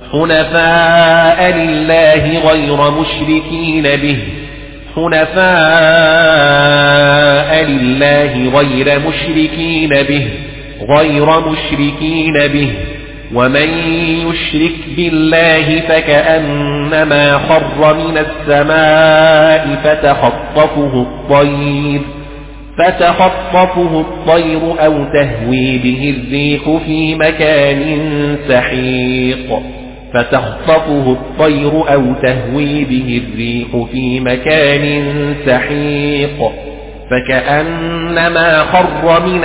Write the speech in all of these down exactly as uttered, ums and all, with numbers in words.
حنفاء لله غير مشركين به حنفاء لله غير مشركين به غير مشركين به ومن يشرك بالله فكأنما خر من السماء فتخطفه الطير فتخطفه الطير أو تهوي به الريح في مكان سحيق فتخطفه الطير أو تهوي به الريح في مكان سحيق فكأنما خر من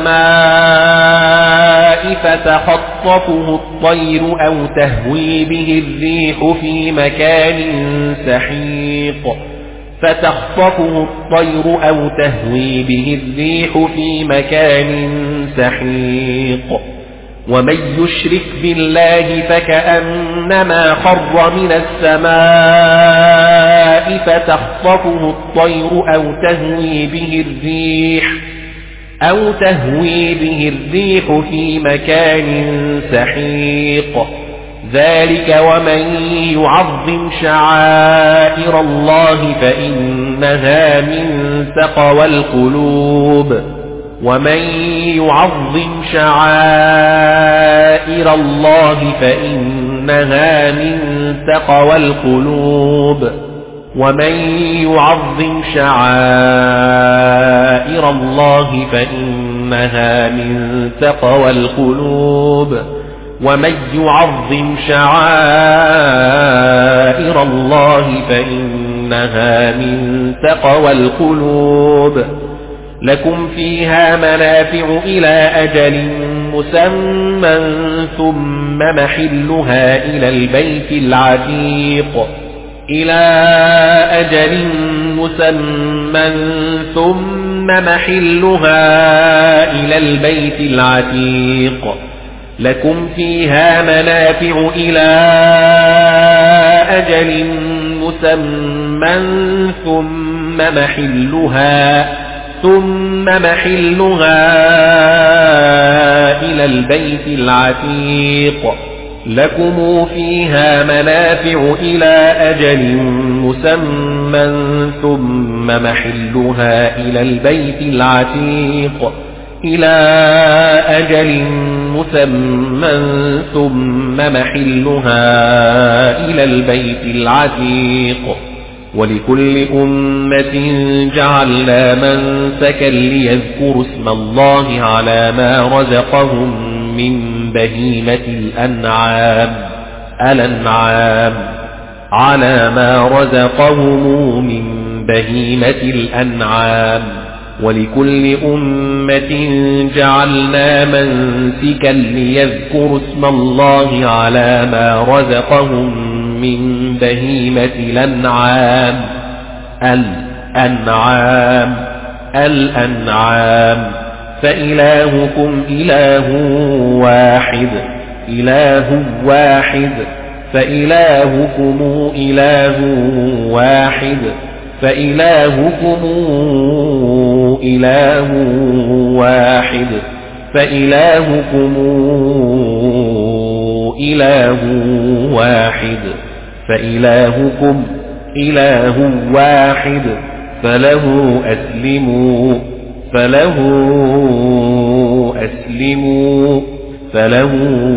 السماء فتخطفه الطير أو تهوي به الريح في مكان سحيق فتخطفه الطير أو تهوي به الريح في مكان سحيق ومن يشرك بالله فكأنما خر من السماء فتخطفه الطير أو تهوي به الريح أو تهوي به الريح في مكان سحيق ذلك ومن يعظم شعائر الله فإنها من تقوى القلوب ومن يعظم شعائر الله فإنها من تقوى القلوب ومن يعظم شعائر الله فإنها من تقوى القلوب ومن يعظم شعائر الله فإنها من تقوى القلوب لكم فيها منافع إلى أجل مسمى ثم محلها إلى البيت العتيق إلى أجل مسمى ثم محلها إلى البيت العتيق لكم فيها منافع إلى أجل مسمى ثم محلها ثم محلها إلى البيت العتيق لكم فيها منافع إلى أجل مسمى ثم محلها إلى البيت العتيق إلى أجل مسمى ثم محلها إلى البيت العتيق ولكل أمة جعلنا منسكا ليذكروا اسم الله على ما رزقهم من بهيمة الأنعام الأنعام على ما رزقهم من بهيمة الأنعام ولكل أمة جعلنا منسكا ليذكروا اسم الله على ما رزقهم من بهيمة الأنعام الأنعام الأنعام فإلهكم إله واحد إله واحد فإلهكم إله واحد فإلهكم إله واحد فإلهكم إله واحد فإلهكم إله واحد فله أسلموا فله أسلموا فله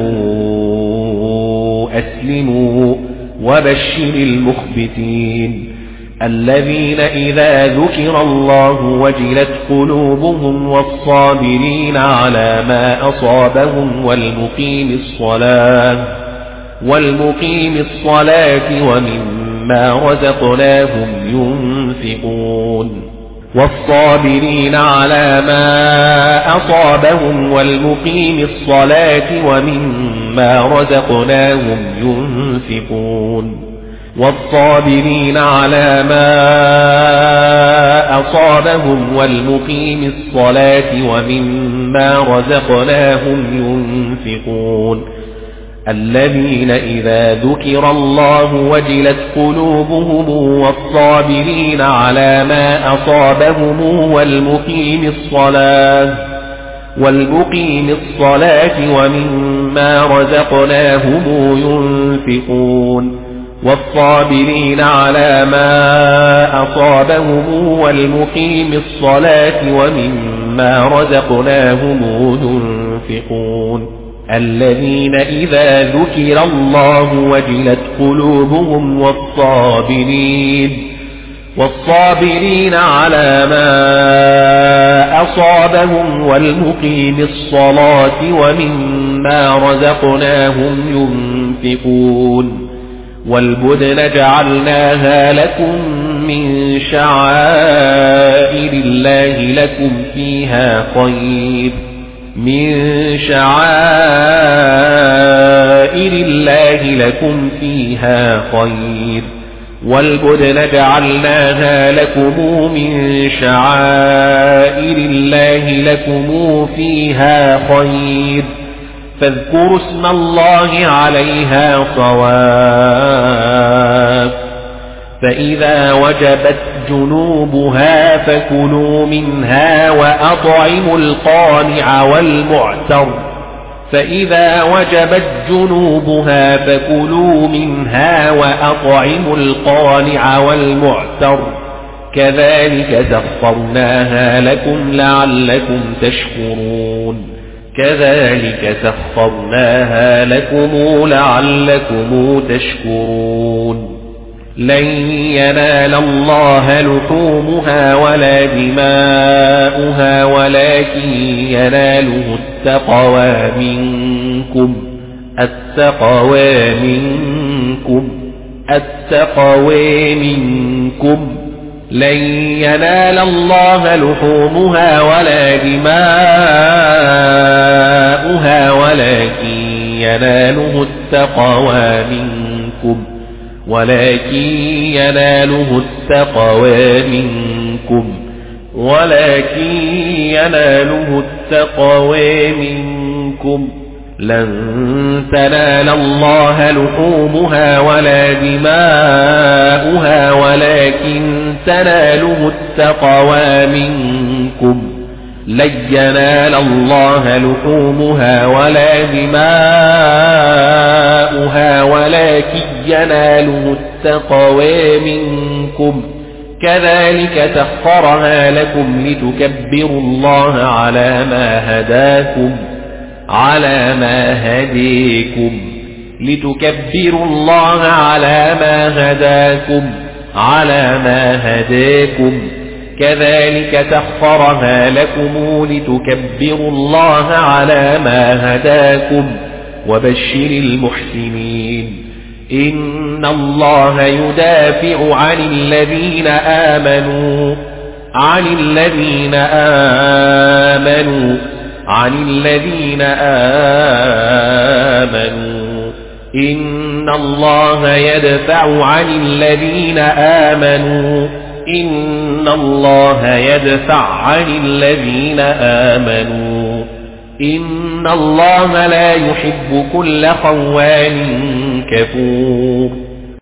أسلموا وبشر المخبتين الذين إذا ذكر الله وجلت قلوبهم والصابرين على ما أصابهم والمقيم الصلاة والمقيم الصلاة ومما رزقناهم ينفقون والصابرين على ما أصابهم والمقيم الصلاة ومما رزقناهم ينفقون والصابرين على ما أصابهم والمقيم الصلاة ومما رزقناهم ينفقون الذين إذا ذكر الله وجلت قلوبهم والصابرين على ما أصابهم والمقيم الصلاة والمقيم الصلاة ومما رزقناهم ينفقون والصابرين على ما أصابهم والمقيم الصلاة ومما رزقناهم ينفقون الذين إذا ذكر الله وجلت قلوبهم والصابرين والصابرين على ما أصابهم والمقيم الصلاة ومما رزقناهم ينفقون والبدن جعلناها لكم من شعائر الله لكم فيها خير من شعائر الله لكم فيها خير والبدن جعلناها لكم من شعائر الله لكم فيها خير فاذكروا اسم الله عليها صواف فإذا وجبت جنوبها فكلوا منها وأطعموا القانع والمعتر فإذا وجبت جنوبها فكلوا منها وأطعموا القانع والمعتر كذلك سخرناها لكم لعلكم تشكرون كذلك سخرناها لكم لعلكم تشكرون لن ينال الله لحومها ولا دماؤها ولكن يناله التقوى منكم التقوى منكم التقوى منكم لن ينال الله لحومها ولا دماؤها ولكن يناله التقوى منكم ولكن يناله التقوى منكم ولكن يناله التقوى منكم لن تنال الله لحومها ولا دماؤها ولكن تناله التقوى منكم لن ينال الله لحومها ولا دماؤها ولكن يناله التقوى منكم كذلك سخرها لكم لتكبروا الله على ما هداكم على ما هديكم لتكبروا الله على ما هداكم على ما هداكم كذلك سخرها لكم لتكبروا الله على ما هداكم وبشر المحسنين إن الله يدافع عن الذين آمنوا عن الذين آمنوا عن الذين آمنوا إن الله يدفع عن الذين آمنوا إن الله يدفع عن الذين آمنوا إن الله لا يحب كل خوان كفور